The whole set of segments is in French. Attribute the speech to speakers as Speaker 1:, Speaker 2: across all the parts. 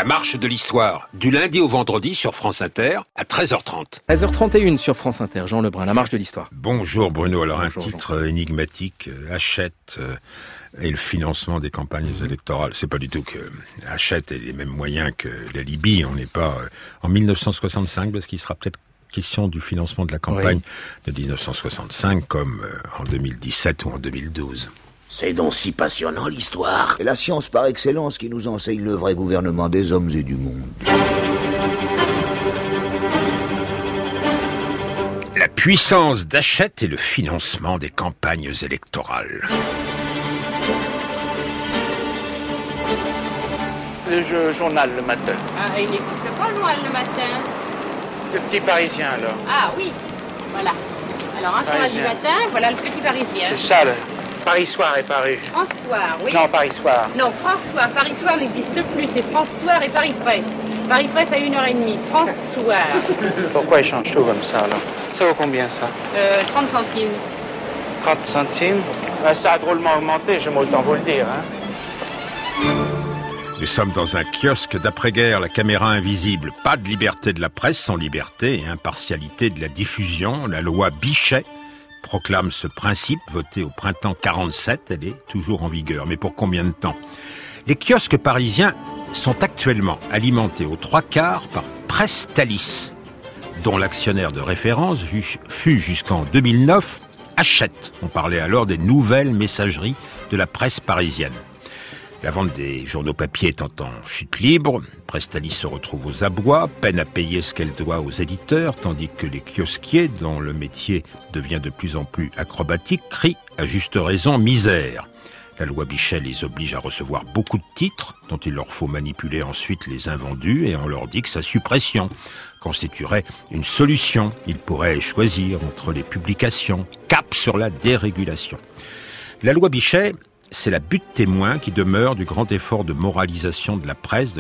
Speaker 1: marche de l'histoire, du lundi au vendredi sur France Inter à 13h30.
Speaker 2: 13h31 sur France Inter, Jean Lebrun, la marche de l'histoire.
Speaker 1: Bonjour Bruno, alors
Speaker 2: bonjour,
Speaker 1: un titre Jean. Énigmatique, Hachette et le financement des campagnes électorales. C'est pas du tout que Hachette ait les mêmes moyens que la Libye, on n'est pas en 1965 parce qu'il sera peut-être question du financement de la campagne de 1965 comme en 2017 ou en 2012.
Speaker 3: C'est donc si passionnant l'histoire.
Speaker 4: C'est la science par excellence qui nous enseigne le vrai gouvernement des hommes et du monde.
Speaker 1: La puissance d'Hachette et le financement des campagnes électorales.
Speaker 5: Le journal le matin.
Speaker 6: Ah, il n'existe pas le journal le matin.
Speaker 5: Le Petit Parisien alors.
Speaker 6: Ah oui, voilà. Alors un journal du matin, voilà le Petit Parisien.
Speaker 5: C'est ça, le Paris Soir est paru.
Speaker 6: François, oui.
Speaker 5: Non, Paris Soir.
Speaker 6: Non, François. Paris Soir n'existe plus, c'est François et Paris Presse. Paris Presse à 1h30. François.
Speaker 5: Pourquoi ils changent tout comme ça alors? Ça vaut combien ça?
Speaker 6: 30 centimes.
Speaker 5: 30 centimes? Ça a drôlement augmenté, j'aime autant vous le dire. Hein.
Speaker 1: Nous sommes dans un kiosque d'après-guerre, la caméra invisible. Pas de liberté de la presse sans liberté et impartialité de la diffusion. La loi Bichet proclame ce principe, voté au printemps 47. Elle est toujours en vigueur. Mais pour combien de temps? Les kiosques parisiens sont actuellement alimentés aux 3/4 par Prestalis, dont l'actionnaire de référence fut jusqu'en 2009 Hachette. On parlait alors des nouvelles messageries de la presse parisienne. La vente des journaux papier étant en chute libre, Prestalis se retrouve aux abois, peine à payer ce qu'elle doit aux éditeurs, tandis que les kiosquiers, dont le métier devient de plus en plus acrobatique, crient à juste raison misère. La loi Bichet les oblige à recevoir beaucoup de titres, dont il leur faut manipuler ensuite les invendus, et on leur dit que sa suppression constituerait une solution. Ils pourraient choisir entre les publications, cap sur la dérégulation. La loi Bichet, c'est la butte témoin qui demeure du grand effort de moralisation de la presse de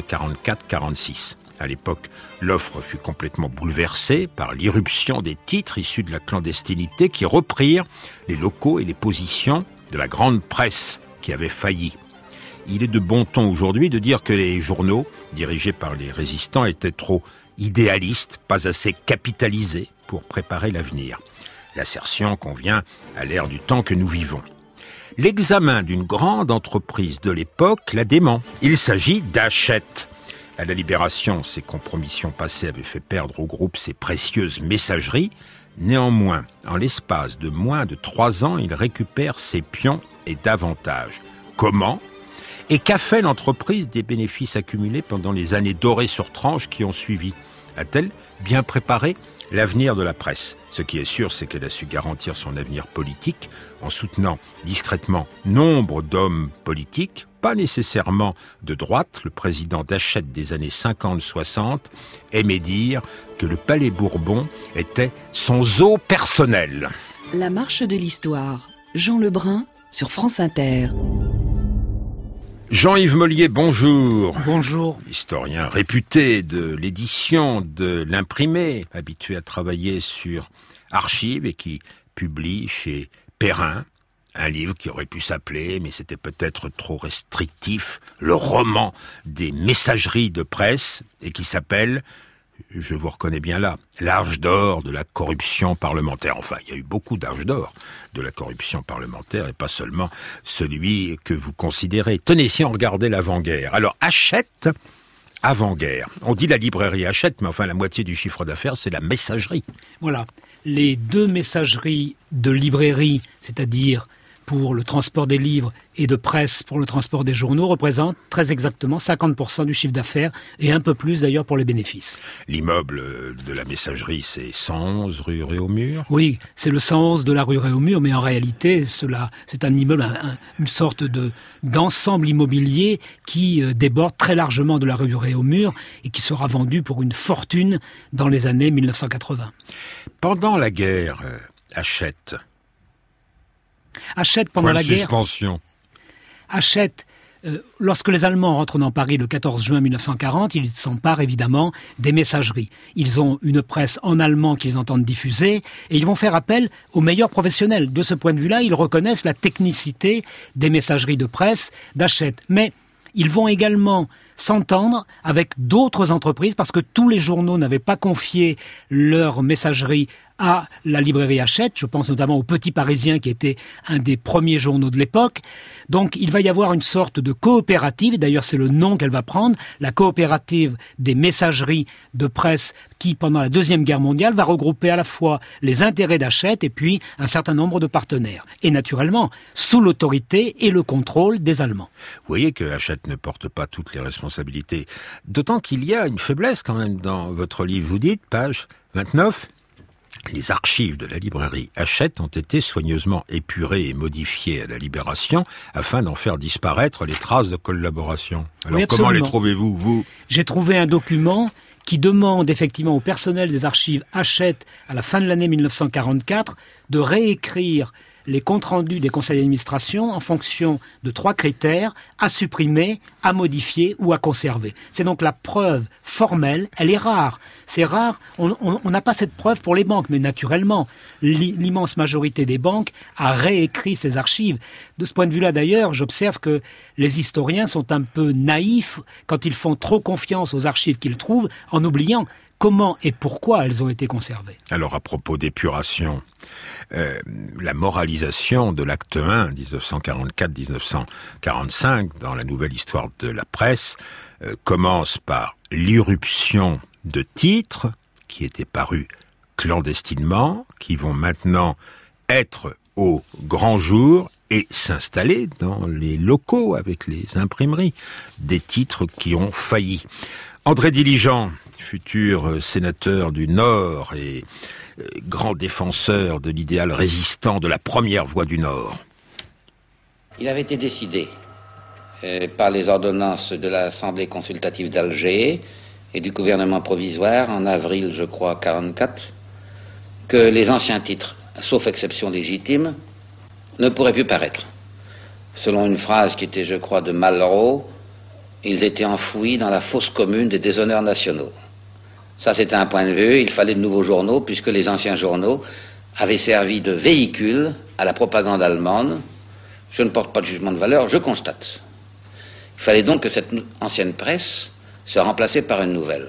Speaker 1: 44-46. À l'époque, l'offre fut complètement bouleversée par l'irruption des titres issus de la clandestinité qui reprirent les locaux et les positions de la grande presse qui avait failli. Il est de bon ton aujourd'hui de dire que les journaux, dirigés par les résistants, étaient trop idéalistes, pas assez capitalisés pour préparer l'avenir. L'assertion convient à l'ère du temps que nous vivons. L'examen d'une grande entreprise de l'époque la dément. Il s'agit d'Hachette. À la Libération, ses compromissions passées avaient fait perdre au groupe ses précieuses messageries. Néanmoins, en l'espace de moins de 3 ans, il récupère ses pions et davantage. Comment ? Et qu'a fait l'entreprise des bénéfices accumulés pendant les années dorées sur tranche qui ont suivi ? A-t-elle bien préparé l'avenir de la presse? Ce qui est sûr, c'est qu'elle a su garantir son avenir politique en soutenant discrètement nombre d'hommes politiques, pas nécessairement de droite. Le président d'Hachette des années 50-60 aimait dire que le Palais Bourbon était son zoo personnel.
Speaker 7: La marche de l'histoire. Jean Lebrun sur France Inter.
Speaker 1: Jean-Yves Mollier, bonjour.
Speaker 8: Bonjour.
Speaker 1: Historien réputé de l'édition, de l'imprimé, habitué à travailler sur archives et qui publie chez Perrin un livre qui aurait pu s'appeler, mais c'était peut-être trop restrictif, le roman des messageries de presse et qui s'appelle, je vous reconnais bien là, l'âge d'or de la corruption parlementaire. Enfin, il y a eu beaucoup d'âge d'or de la corruption parlementaire et pas seulement celui que vous considérez. Tenez, si on regardait l'avant-guerre. Alors, Hachette, avant-guerre. On dit la librairie Hachette, mais enfin, la moitié du chiffre d'affaires, c'est la messagerie.
Speaker 8: Voilà. Les 2 messageries de librairie, c'est-à-dire pour le transport des livres et de presse pour le transport des journaux, représentent très exactement 50% du chiffre d'affaires et un peu plus d'ailleurs pour les bénéfices.
Speaker 1: L'immeuble de la messagerie, c'est 111 rue Réaumur ?
Speaker 8: Oui, c'est le 111 de la rue Réaumur, mais en réalité, c'est un immeuble, une sorte d'ensemble immobilier qui déborde très largement de la rue Réaumur et qui sera vendu pour une fortune dans les années 1980.
Speaker 1: Pendant la guerre, Hachette
Speaker 8: pendant la guerre.
Speaker 1: Suspension.
Speaker 8: Hachette, lorsque les Allemands rentrent dans Paris le 14 juin 1940, ils s'emparent évidemment des messageries. Ils ont une presse en allemand qu'ils entendent diffuser et ils vont faire appel aux meilleurs professionnels. De ce point de vue-là, ils reconnaissent la technicité des messageries de presse d'Hachette. Mais Ils vont également s'entendre avec d'autres entreprises parce que tous les journaux n'avaient pas confié leur messagerie à la librairie Hachette. Je pense notamment au Petit Parisien qui était un des premiers journaux de l'époque. Donc il va y avoir une sorte de coopérative, et d'ailleurs c'est le nom qu'elle va prendre, la coopérative des messageries de presse qui pendant la Deuxième Guerre mondiale va regrouper à la fois les intérêts d'Hachette et puis un certain nombre de partenaires. Et naturellement sous l'autorité et le contrôle des Allemands.
Speaker 1: Vous voyez que Hachette ne porte pas toutes les responsabilités. D'autant qu'il y a une faiblesse quand même dans votre livre. Vous dites, page 29... Les archives de la librairie Hachette ont été soigneusement épurées et modifiées à la Libération afin d'en faire disparaître les traces de collaboration. Alors
Speaker 8: oui,
Speaker 1: comment les trouvez-vous, vous ?
Speaker 8: J'ai trouvé un document qui demande effectivement au personnel des archives Hachette à la fin de l'année 1944 de réécrire les comptes rendus des conseils d'administration en fonction de 3 critères, à supprimer, à modifier ou à conserver. C'est donc la preuve formelle, elle est rare. C'est rare, on n'a pas cette preuve pour les banques, mais naturellement, l'immense majorité des banques a réécrit ces archives. De ce point de vue-là d'ailleurs, j'observe que les historiens sont un peu naïfs quand ils font trop confiance aux archives qu'ils trouvent, en oubliant comment et pourquoi elles ont été conservées.
Speaker 1: Alors à propos d'épuration, la moralisation de l'acte 1, 1944-1945, dans la nouvelle histoire de la presse, commence par l'irruption de titres qui étaient parus clandestinement, qui vont maintenant être au grand jour et s'installer dans les locaux avec les imprimeries, des titres qui ont failli. André Diligent, futur sénateur du Nord et grand défenseur de l'idéal résistant de la première voie du Nord.
Speaker 9: Il avait été décidé par les ordonnances de l'Assemblée consultative d'Alger et du gouvernement provisoire en avril, je crois, 1944, que les anciens titres, sauf exception légitime, ne pourraient plus paraître. Selon une phrase qui était, je crois, de Malraux, ils étaient enfouis dans la fosse commune des déshonneurs nationaux. Ça, c'était un point de vue. Il fallait de nouveaux journaux, puisque les anciens journaux avaient servi de véhicule à la propagande allemande. Je ne porte pas de jugement de valeur, je constate. Il fallait donc que cette ancienne presse soit remplacée par une nouvelle.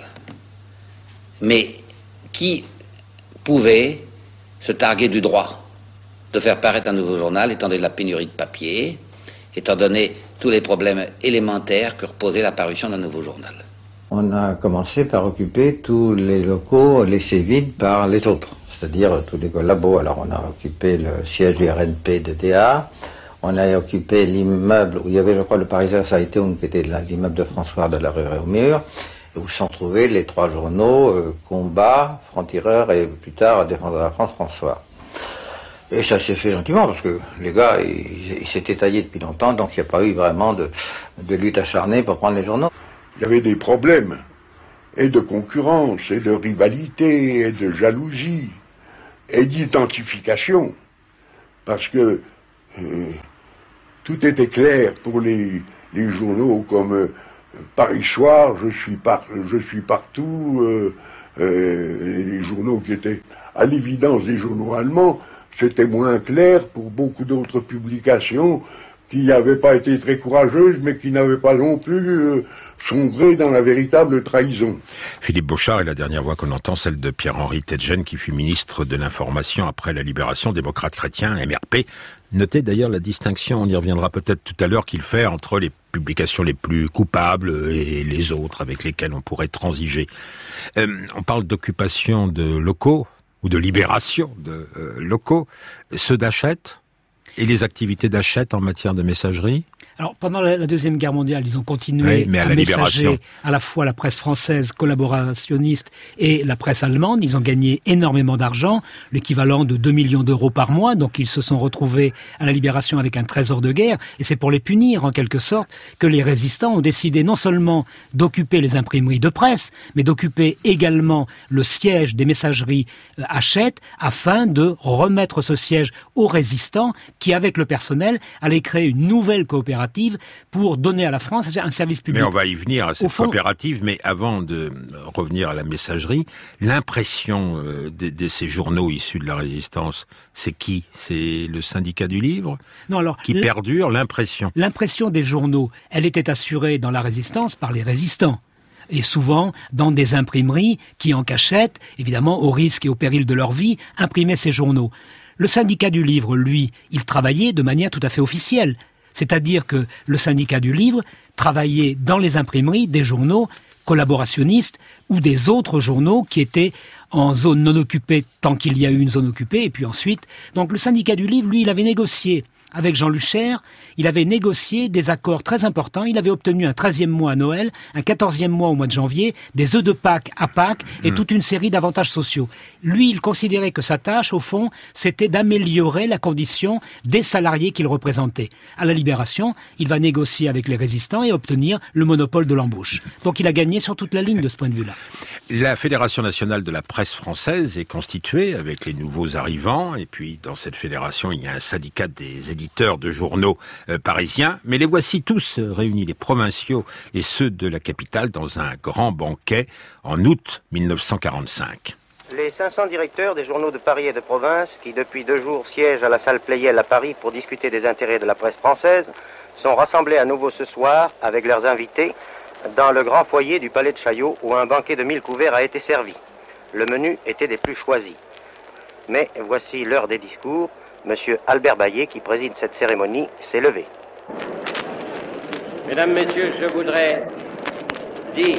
Speaker 9: Mais qui pouvait se targuer du droit de faire paraître un nouveau journal, étant donné la pénurie de papier, étant donné tous les problèmes élémentaires que reposait la parution d'un nouveau journal?
Speaker 10: On a commencé par occuper tous les locaux laissés vides par les autres, c'est-à-dire tous les collabos. Alors on a occupé le siège du RNP de DA, on a occupé l'immeuble où il y avait, je crois, le Parisien Saïtoun, qui était l'immeuble de François de la rue Réaumur, où se sont trouvés les 3 journaux, Combat, Franc-Tireur et plus tard Défenseur de la France, François. Et ça s'est fait gentiment, parce que les gars, ils s'étaient taillés depuis longtemps, donc il n'y a pas eu vraiment de lutte acharnée pour prendre les journaux.
Speaker 11: Il y avait des problèmes, et de concurrence, et de rivalité, et de jalousie, et d'identification, parce que tout était clair pour les journaux comme Paris Soir, je suis partout, les journaux qui étaient à l'évidence des journaux allemands. C'était moins clair pour beaucoup d'autres publications qui n'avaient pas été très courageuses, mais qui n'avaient pas non plus sombré dans la véritable trahison.
Speaker 1: Philippe Bochart est la dernière voix qu'on entend, celle de Pierre-Henri Tetjen, qui fut ministre de l'Information après la Libération, démocrate chrétien, MRP. Notez d'ailleurs la distinction, on y reviendra peut-être tout à l'heure, qu'il fait entre les publications les plus coupables et les autres avec lesquelles on pourrait transiger. On parle d'occupation de locaux, ou de libération de locaux, ceux d'Hachette et les activités d'Hachette en matière de messagerie.
Speaker 8: Alors, pendant la Deuxième Guerre mondiale, ils ont continué à messager à la fois la presse française collaborationniste et la presse allemande. Ils ont gagné énormément d'argent, l'équivalent de 2 millions d'euros par mois. Donc, ils se sont retrouvés à la Libération avec un trésor de guerre. Et c'est pour les punir, en quelque sorte, que les résistants ont décidé non seulement d'occuper les imprimeries de presse, mais d'occuper également le siège des messageries Hachette, afin de remettre ce siège aux résistants qui, avec le personnel, allaient créer une nouvelle coopérative coopératives pour donner à la France un service public.
Speaker 1: Mais on va y venir à cette coopérative, mais avant de revenir à la messagerie, l'impression de ces journaux issus de la Résistance, c'est qui? C'est le syndicat du livre?
Speaker 8: Non, alors,
Speaker 1: qui perdure l'impression.
Speaker 8: L'impression des journaux, elle était assurée dans la Résistance par les résistants. Et souvent dans des imprimeries qui, en cachette, évidemment au risque et au péril de leur vie, imprimaient ces journaux. Le syndicat du livre, lui, il travaillait de manière tout à fait officielle. C'est-à-dire que le syndicat du livre travaillait dans les imprimeries des journaux collaborationnistes ou des autres journaux qui étaient en zone non occupée tant qu'il y a eu une zone occupée, et puis ensuite... Donc le syndicat du livre, lui, il avait négocié avec Jean Luchaire, il avait négocié des accords très importants. Il avait obtenu un 13e mois à Noël, un 14e mois au mois de janvier, des œufs de Pâques à Pâques et toute une série d'avantages sociaux. Lui, il considérait que sa tâche, au fond, c'était d'améliorer la condition des salariés qu'il représentait. À la Libération, il va négocier avec les résistants et obtenir le monopole de l'embauche. Donc il a gagné sur toute la ligne de ce point de vue-là.
Speaker 1: La Fédération nationale de la presse française est constituée avec les nouveaux arrivants, et puis dans cette fédération, il y a un syndicat des éditeurs de journaux parisiens, mais les voici tous réunis, les provinciaux et ceux de la capitale, dans un grand banquet en août 1945.
Speaker 12: Les 500 directeurs des journaux de Paris et de province, qui depuis 2 jours siègent à la salle Pleyel à Paris pour discuter des intérêts de la presse française, sont rassemblés à nouveau ce soir, avec leurs invités, dans le grand foyer du palais de Chaillot, où un banquet de 1000 couverts a été servi. Le menu était des plus choisis. Mais voici l'heure des discours. Monsieur Albert Bayet, qui préside cette cérémonie, s'est levé.
Speaker 13: Mesdames, Messieurs, je voudrais dire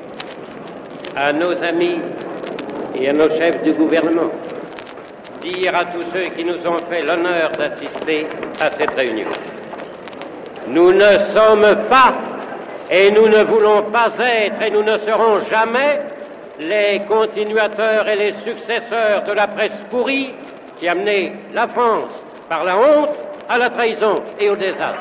Speaker 13: à nos amis et à nos chefs du gouvernement, dire à tous ceux qui nous ont fait l'honneur d'assister à cette réunion. Nous ne sommes pas et nous ne voulons pas être et nous ne serons jamais les continuateurs et les successeurs de la presse pourrie qui a mené la France par la honte à la trahison et au désastre.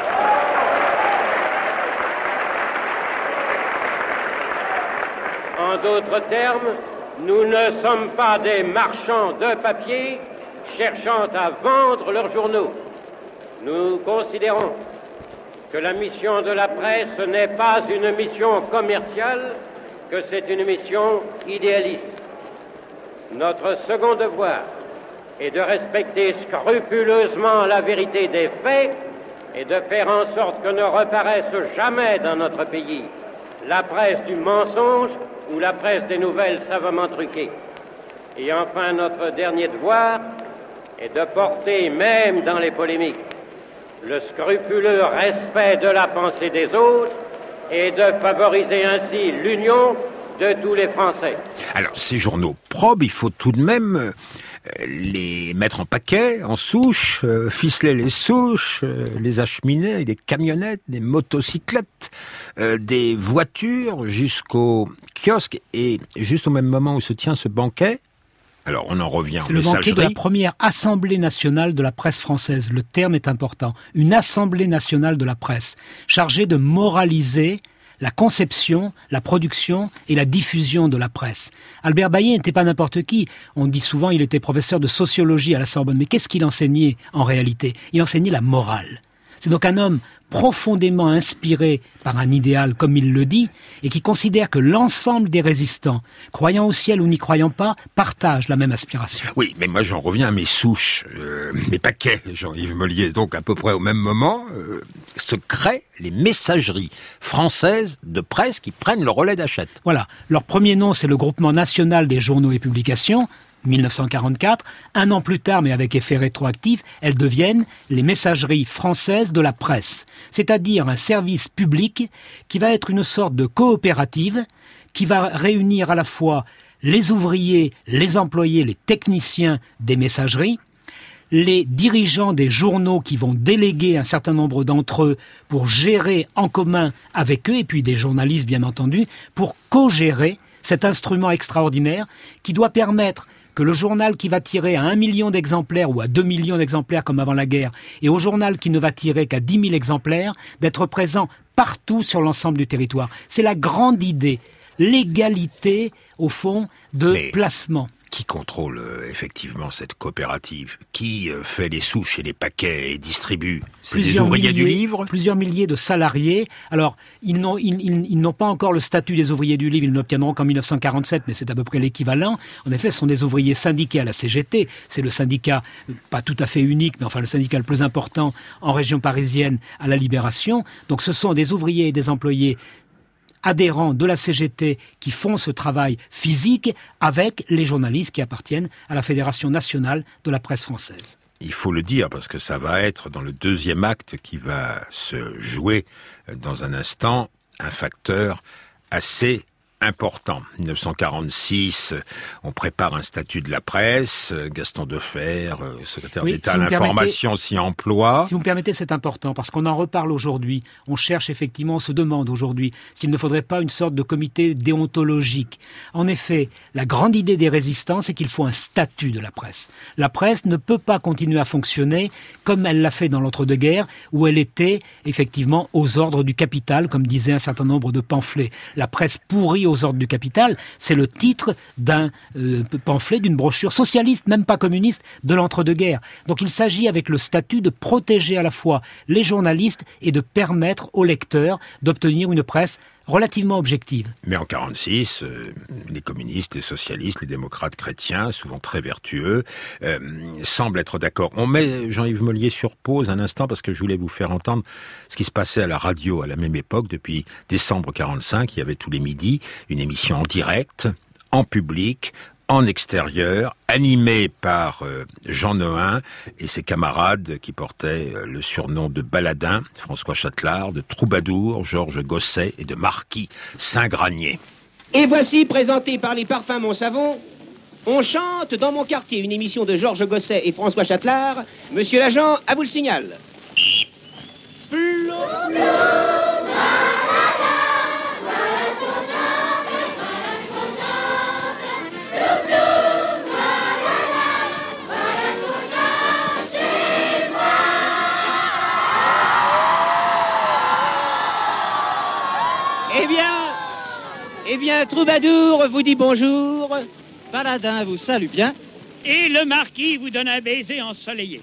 Speaker 13: En d'autres termes, nous ne sommes pas des marchands de papier cherchant à vendre leurs journaux. Nous considérons que la mission de la presse n'est pas une mission commerciale, que c'est une mission idéaliste. Notre second devoir est de respecter scrupuleusement la vérité des faits et de faire en sorte que ne reparaisse jamais dans notre pays la presse du mensonge ou la presse des nouvelles savamment truquées. Et enfin, notre dernier devoir est de porter, même dans les polémiques, le scrupuleux respect de la pensée des autres et de favoriser ainsi l'union de tous les Français.
Speaker 1: Alors, ces journaux probes, il faut tout de même les mettre en paquet, en souche, ficeler les souches, les acheminer avec des camionnettes, des motocyclettes, des voitures jusqu'au kiosque. Et juste au même moment où se tient ce banquet, alors on en revient en messagerie.
Speaker 8: C'est le banquet de la première Assemblée nationale de la presse française. Le terme est important. Une Assemblée nationale de la presse, chargée de moraliser la conception, la production et la diffusion de la presse. Albert Bayet n'était pas n'importe qui. On dit souvent qu'il était professeur de sociologie à la Sorbonne. Mais qu'est-ce qu'il enseignait en réalité? Il enseignait la morale. C'est donc un homme profondément inspiré par un idéal, comme il le dit, et qui considère que l'ensemble des résistants, croyant au ciel ou n'y croyant pas, partagent la même aspiration.
Speaker 1: Oui, mais moi j'en reviens à mes souches, mes paquets, Jean-Yves Mollier. Donc à peu près au même moment, se créent les messageries françaises de presse qui prennent le relais d'Hachette.
Speaker 8: Voilà. Leur premier nom, c'est le Groupement national des journaux et publications, 1944. Un an plus tard, mais avec effet rétroactif, elles deviennent les messageries françaises de la presse. C'est-à-dire un service public qui va être une sorte de coopérative qui va réunir à la fois les ouvriers, les employés, les techniciens des messageries, les dirigeants des journaux qui vont déléguer un certain nombre d'entre eux pour gérer en commun avec eux, et puis des journalistes bien entendu, pour co-gérer cet instrument extraordinaire qui doit permettre que le journal qui va tirer à 1 million d'exemplaires ou à 2 millions d'exemplaires comme avant la guerre, et au journal qui ne va tirer qu'à 10 000 exemplaires, d'être présent partout sur l'ensemble du territoire. C'est la grande idée, l'égalité, au fond, de placement.
Speaker 1: qui contrôle effectivement cette coopérative? Qui fait les souches et les paquets et distribue? C'est des ouvriers du livre?
Speaker 8: Plusieurs milliers de salariés. Alors, ils n'ont pas encore le statut des ouvriers du livre, ils n'obtiendront qu'en 1947, mais c'est à peu près l'équivalent. En effet, ce sont des ouvriers syndiqués à la CGT. C'est le syndicat, pas tout à fait unique, mais enfin le syndicat le plus important en région parisienne à la Libération. Donc ce sont des ouvriers et des employés adhérents de la CGT qui font ce travail physique avec les journalistes qui appartiennent à la Fédération nationale de la presse française.
Speaker 1: Il faut le dire parce que ça va être dans le deuxième acte qui va se jouer dans un instant un facteur assez important. 1946, on prépare un statut de la presse. Gaston Defferre, secrétaire d'État à l'information, s'y emploie.
Speaker 8: Si vous me permettez, c'est important, parce qu'on en reparle aujourd'hui. On cherche effectivement, on se demande aujourd'hui s'il ne faudrait pas une sorte de comité déontologique. En effet, la grande idée des résistants, c'est qu'il faut un statut de la presse. La presse ne peut pas continuer à fonctionner comme elle l'a fait dans l'entre-deux-guerres, où elle était effectivement aux ordres du capital, comme disaient un certain nombre de pamphlets. La presse pourrie aux ordres du capital, c'est le titre d'un pamphlet, d'une brochure socialiste, même pas communiste, de l'entre-deux-guerres. Donc il s'agit avec le statut de protéger à la fois les journalistes et de permettre aux lecteurs d'obtenir une presse relativement objective.
Speaker 1: Mais en 1946, les communistes, les socialistes, les démocrates chrétiens, souvent très vertueux, semblent être d'accord. On met Jean-Yves Mollier sur pause un instant parce que je voulais vous faire entendre ce qui se passait à la radio à la même époque. Depuis décembre 1945, il y avait tous les midis une émission en direct, en public, en extérieur, animé par Jean Nohain et ses camarades qui portaient le surnom de Baladin, François Châtelard, de Troubadour, Georges Gosset et de Marquis Saint-Granier.
Speaker 14: Et voici, présenté par les Parfums Montsavon, On chante dans mon quartier, une émission de Georges Gosset et François Châtelard. Monsieur l'agent, à vous le signal. Eh bien, Troubadour vous dit bonjour.
Speaker 15: Baladin vous salue bien.
Speaker 16: Et le marquis vous donne un baiser ensoleillé.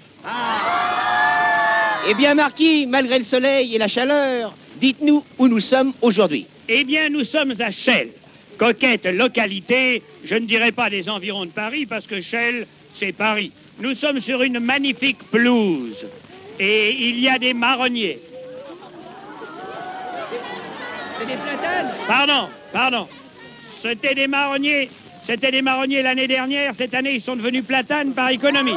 Speaker 14: Eh bien, marquis, malgré le soleil et la chaleur, dites-nous où nous sommes aujourd'hui.
Speaker 16: Eh bien, nous sommes à Chelles, coquette localité, je ne dirais pas des environs de Paris, parce que Chelles, c'est Paris. Nous sommes sur une magnifique pelouse, et il y a des marronniers.
Speaker 14: C'est des platanes?
Speaker 16: Pardon. C'était des marronniers l'année dernière. Cette année, ils sont devenus platanes par économie.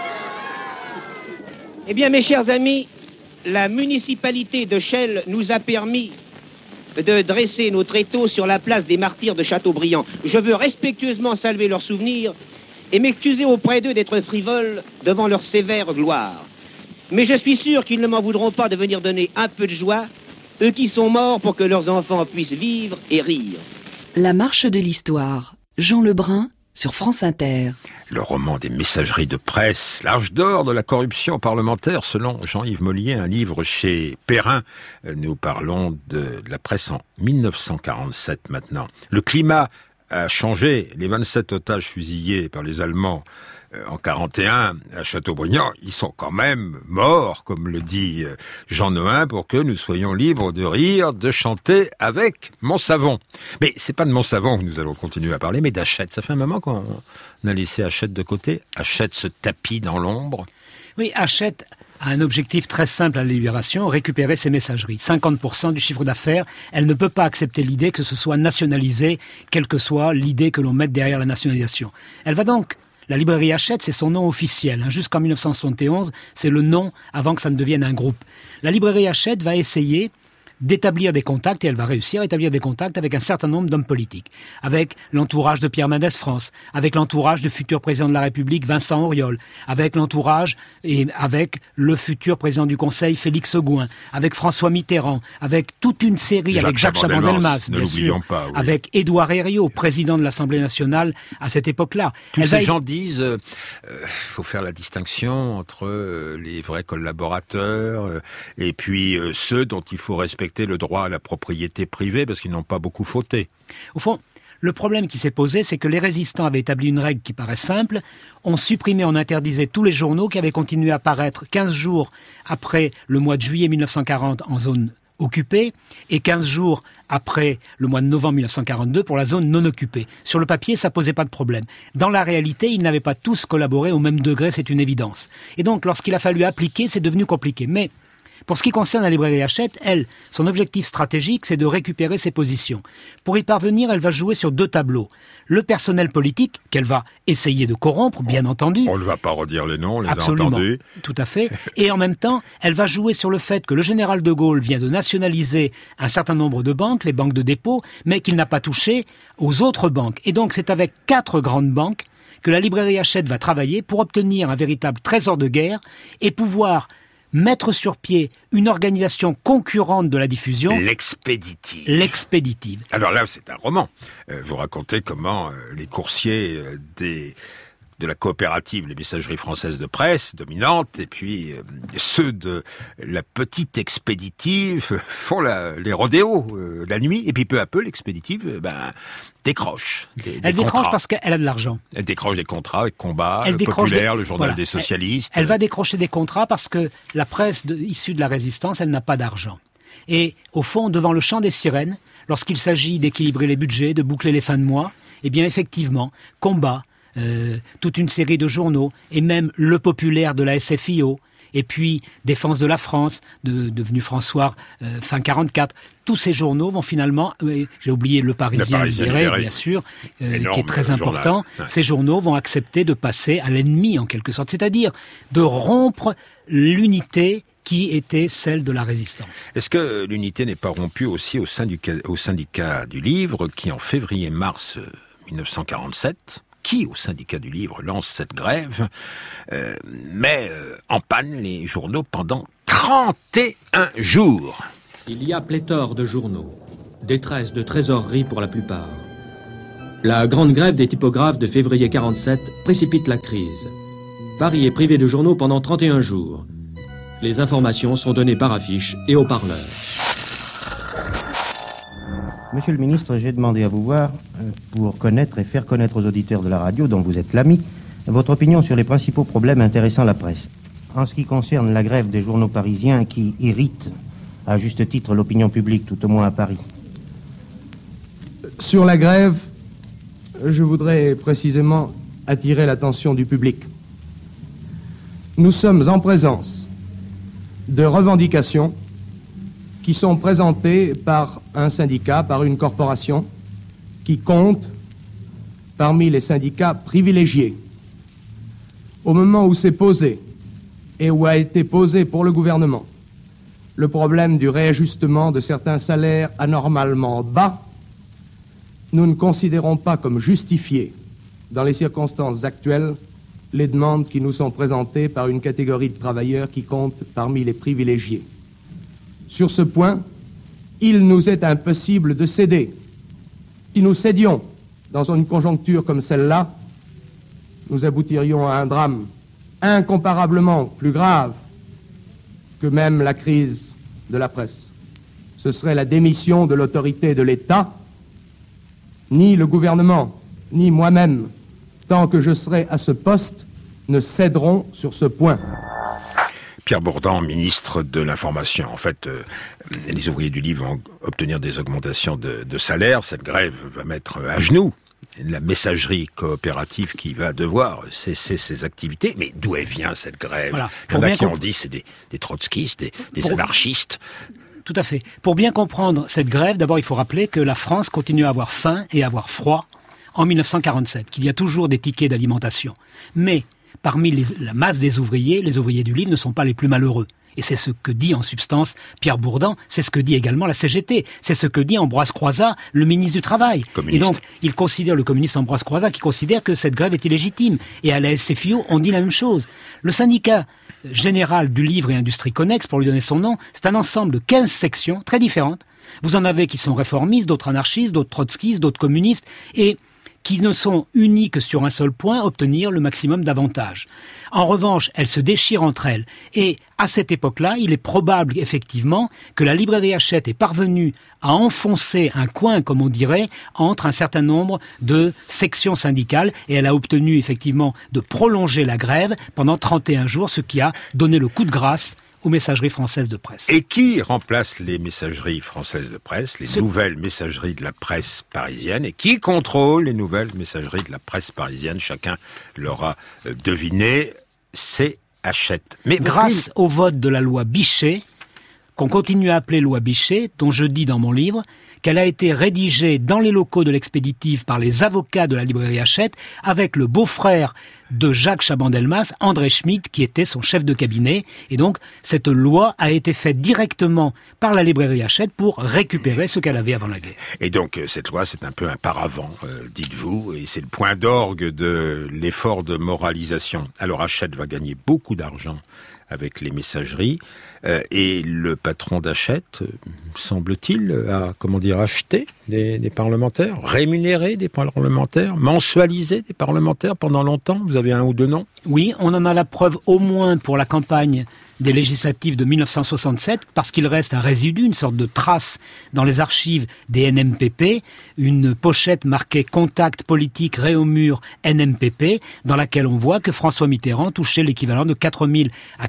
Speaker 14: Eh bien, mes chers amis, la municipalité de Chelles nous a permis de dresser nos tréteaux sur la place des martyrs de Châteaubriand. Je veux respectueusement saluer leurs souvenirs et m'excuser auprès d'eux d'être frivole devant leur sévère gloire. Mais je suis sûr qu'ils ne m'en voudront pas de venir donner un peu de joie, eux qui sont morts pour que leurs enfants puissent vivre et rire.
Speaker 7: La marche de l'histoire, Jean Lebrun sur France Inter.
Speaker 1: Le roman des messageries de presse, l'âge d'or de la corruption parlementaire, selon Jean-Yves Mollier, un livre chez Perrin. Nous parlons de la presse en 1947 maintenant. Le climat a changé. Les 27 otages fusillés par les Allemands en 1941 à Châteaubriand, ils sont quand même morts, comme le dit Jean Nohain, pour que nous soyons libres de rire, de chanter avec Montsavon. Mais c'est pas de Montsavon que nous allons continuer à parler, mais d'Hachette. Ça fait un moment qu'on a laissé Hachette de côté. Hachette se tapit dans l'ombre.
Speaker 8: Oui, Hachette a un objectif très simple à la Libération, récupérer ses messageries. 50% du chiffre d'affaires. Elle ne peut pas accepter l'idée que ce soit nationalisé, quelle que soit l'idée que l'on mette derrière la nationalisation. Elle va donc... La librairie Hachette, c'est son nom officiel. Jusqu'en 1971, c'est le nom avant que ça ne devienne un groupe. La librairie Hachette va essayer d'établir des contacts, et elle va réussir à établir des contacts avec un certain nombre d'hommes politiques, avec l'entourage de Pierre Mendès France, avec l'entourage du futur président de la République Vincent Auriol, avec l'entourage et avec le futur président du Conseil Félix Augoin, avec François Mitterrand, avec toute une série, avec Jacques Chaban-Delmas, bien sûr,
Speaker 1: pas, oui.
Speaker 8: Avec Édouard Herriot, président de l'Assemblée nationale à cette époque-là.
Speaker 1: Tous ces gens disent faut faire la distinction entre les vrais collaborateurs et puis ceux dont il faut respecter le droit à la propriété privée parce qu'ils n'ont pas beaucoup fauté.
Speaker 8: Au fond, Le problème qui s'est posé, c'est que les résistants avaient établi une règle qui paraît simple. On supprimait, on interdisait tous les journaux qui avaient continué à paraître 15 jours après le mois de juillet 1940 en zone occupée et 15 jours après le mois de novembre 1942 pour la zone non occupée. Sur le papier, ça posait pas de problème. Dans la réalité, ils n'avaient pas tous collaboré au même degré, c'est une évidence. Et donc, lorsqu'il a fallu appliquer, c'est devenu compliqué. Mais pour ce qui concerne la librairie Hachette, elle, son objectif stratégique, c'est de récupérer ses positions. Pour y parvenir, elle va jouer sur 2 tableaux. Le personnel politique, qu'elle va essayer de corrompre, bien entendu.
Speaker 1: On ne va pas redire les noms, on les
Speaker 8: Absolument,
Speaker 1: a entendus.
Speaker 8: Tout à fait. Et en même temps, elle va jouer sur le fait que le général de Gaulle vient de nationaliser un certain nombre de banques, les banques de dépôt, mais qu'il n'a pas touché aux autres banques. Et donc, c'est avec 4 grandes banques que la librairie Hachette va travailler pour obtenir un véritable trésor de guerre et pouvoir mettre sur pied une organisation concurrente de la diffusion. L'expéditive.
Speaker 1: Alors là, c'est un roman. Vous racontez comment les coursiers de la coopérative, les messageries françaises de presse dominantes, et puis ceux de la petite expéditive font les rodéos la nuit, et puis peu à peu, l'expéditive décroche
Speaker 8: Elle décroche parce qu'elle a de l'argent.
Speaker 1: Elle décroche des contrats avec Combat, le Populaire, le Journal des Socialistes.
Speaker 8: Elle va décrocher des contrats parce que la presse issue de la Résistance, elle n'a pas d'argent. Et au fond, devant le chant des sirènes, lorsqu'il s'agit d'équilibrer les budgets, de boucler les fins de mois, eh bien effectivement, Combat, toute une série de journaux, et même le Populaire de la SFIO, et puis Défense de la France, devenu François fin 44. Tous ces journaux vont finalement, j'ai oublié le Parisien libéré, bien sûr, qui est très important. Ouais. Ces journaux vont accepter de passer à l'ennemi, en quelque sorte, c'est-à-dire de rompre l'unité qui était celle de la résistance.
Speaker 1: Est-ce que l'unité n'est pas rompue aussi au syndicat du livre qui, en février-mars 1947, qui, au syndicat du livre, lance cette grève, met en panne les journaux pendant 31 jours.
Speaker 17: Il y a pléthore de journaux, détresse de trésorerie pour la plupart. La grande grève des typographes de février 47 précipite la crise. Paris est privé de journaux pendant 31 jours. Les informations sont données par affiche et au parleur.
Speaker 18: Monsieur le ministre, j'ai demandé à vous voir, pour connaître et faire connaître aux auditeurs de la radio, dont vous êtes l'ami, votre opinion sur les principaux problèmes intéressant la presse. En ce qui concerne la grève des journaux parisiens qui irrite, à juste titre, l'opinion publique, tout au moins à Paris.
Speaker 19: Sur la grève, je voudrais précisément attirer l'attention du public. Nous sommes en présence de revendications qui sont présentées par un syndicat, par une corporation, qui compte parmi les syndicats privilégiés. Au moment où s'est posé, et où a été posé pour le gouvernement, le problème du réajustement de certains salaires anormalement bas, nous ne considérons pas comme justifiées, dans les circonstances actuelles, les demandes qui nous sont présentées par une catégorie de travailleurs qui compte parmi les privilégiés. Sur ce point, il nous est impossible de céder. Si nous cédions dans une conjoncture comme celle-là, nous aboutirions à un drame incomparablement plus grave que même la crise de la presse. Ce serait la démission de l'autorité de l'État. Ni le gouvernement, ni moi-même, tant que je serai à ce poste, ne céderont sur ce point.
Speaker 1: Pierre Bourdan, ministre de l'Information. En fait, les ouvriers du livre vont obtenir des augmentations de salaire. Cette grève va mettre à genoux la messagerie coopérative qui va devoir cesser ses activités. Mais d'où elle vient, cette grève? Voilà. Il y en a qui ont dit c'est des trotskistes, des anarchistes.
Speaker 8: Tout à fait. Pour bien comprendre cette grève, d'abord il faut rappeler que la France continue à avoir faim et à avoir froid en 1947, qu'il y a toujours des tickets d'alimentation. Mais parmi la masse des ouvriers, les ouvriers du livre ne sont pas les plus malheureux. Et c'est ce que dit en substance Pierre Bourdan, c'est ce que dit également la CGT, c'est ce que dit Ambroise Croizat, le ministre du Travail.
Speaker 1: Communiste.
Speaker 8: Et donc, il considère, le communiste Ambroise Croizat, qui considère que cette grève est illégitime. Et à la SFIO, on dit la même chose. Le syndicat général du livre et industrie connexe, pour lui donner son nom, c'est un ensemble de 15 sections très différentes. Vous en avez qui sont réformistes, d'autres anarchistes, d'autres trotskistes, d'autres communistes, et qui ne sont unies que sur un seul point, obtenir le maximum d'avantages. En revanche, elles se déchirent entre elles. Et à cette époque-là, il est probable effectivement que la librairie Hachette est parvenue à enfoncer un coin, comme on dirait, entre un certain nombre de sections syndicales, et elle a obtenu effectivement de prolonger la grève pendant 31 jours, ce qui a donné le coup de grâce aux messageries françaises de presse.
Speaker 1: Et qui remplace les messageries françaises de presse, les nouvelles messageries de la presse parisienne, et qui contrôle les nouvelles messageries de la presse parisienne? Chacun l'aura deviné, c'est Hachette.
Speaker 8: Mais grâce au vote de la loi Bichet, qu'on continue à appeler loi Bichet, dont je dis dans mon livre qu'elle a été rédigée dans les locaux de l'expéditive par les avocats de la librairie Hachette, avec le beau-frère de Jacques Chaban-Delmas, André Schmitt, qui était son chef de cabinet. Et donc, cette loi a été faite directement par la librairie Hachette pour récupérer ce qu'elle avait avant la guerre.
Speaker 1: Et donc, cette loi, c'est un peu un paravent, dites-vous, et c'est le point d'orgue de l'effort de moralisation. Alors, Hachette va gagner beaucoup d'argent avec les messageries, et le patron d'Hachette, semble-t-il, a, acheté des parlementaires, rémunéré des parlementaires, mensualisé des parlementaires pendant longtemps. Vous avez un ou deux noms?
Speaker 8: Oui, on en a la preuve au moins pour la campagne des législatives de 1967, parce qu'il reste un résidu, une sorte de trace dans les archives des NMPP, une pochette marquée « Contact politique Réaumur NMPP », dans laquelle on voit que François Mitterrand touchait l'équivalent de 4 000 à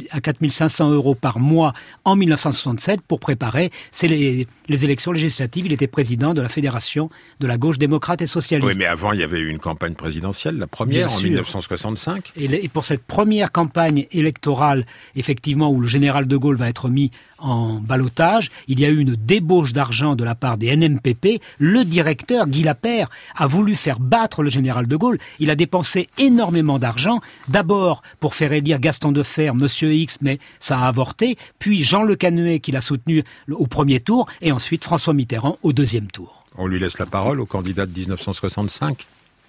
Speaker 8: 4 500 euros par mois en 1967 pour préparer les élections législatives. Il était président de la Fédération de la gauche démocrate et socialiste.
Speaker 1: Oui, mais avant, il y avait eu une campagne présidentielle, la première, en 1965.
Speaker 8: Et pour cette première campagne électorale, effectivement, où le général de Gaulle va être mis en ballottage, il y a eu une débauche d'argent de la part des NMPP. Le directeur, Guy Lapère, a voulu faire battre le général de Gaulle. Il a dépensé énormément d'argent, d'abord pour faire élire Gaston Defferre, Monsieur X, mais ça a avorté, puis Jean Le Canuet, qui l'a soutenu au premier tour, et ensuite François Mitterrand au deuxième tour.
Speaker 1: On lui laisse la parole au candidat de 1965.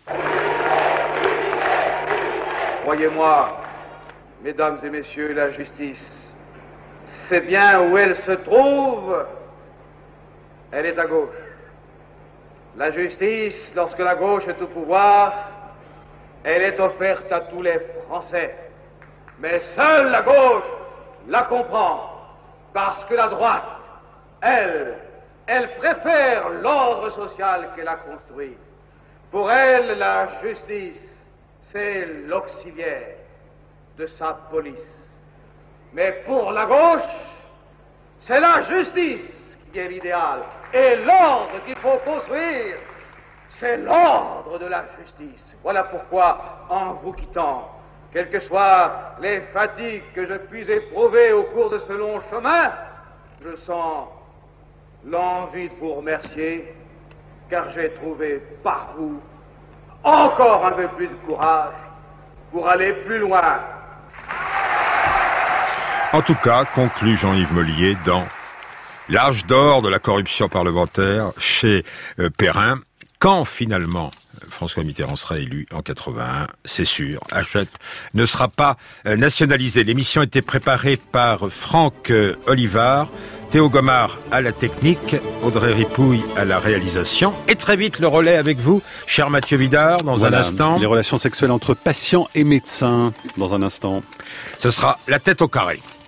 Speaker 20: Croyez-moi, mesdames et messieurs, la justice, c'est bien où elle se trouve, elle est à gauche. La justice, lorsque la gauche est au pouvoir, elle est offerte à tous les Français. Mais seule la gauche la comprend, parce que la droite, elle préfère l'ordre social qu'elle a construit. Pour elle, la justice, c'est l'auxiliaire de sa police. Mais pour la gauche, c'est la justice qui est l'idéal. Et l'ordre qu'il faut construire, c'est l'ordre de la justice. Voilà pourquoi, en vous quittant, quelles que soient les fatigues que je puis éprouver au cours de ce long chemin, je sens l'envie de vous remercier, car j'ai trouvé par vous encore un peu plus de courage pour aller plus loin.
Speaker 1: En tout cas, conclut Jean-Yves Mollier dans L'âge d'or de la corruption parlementaire chez Perrin, quand finalement François Mitterrand sera élu en 81, c'est sûr, Hachette ne sera pas nationalisé. L'émission était préparée par Franck Olivard, Théo Gomard à la technique, Audrey Ripouille à la réalisation. Et très vite, le relais avec vous, cher Mathieu Vidard, dans un instant.
Speaker 21: Les relations sexuelles entre patients et médecins, dans un instant.
Speaker 1: Ce sera La tête au carré.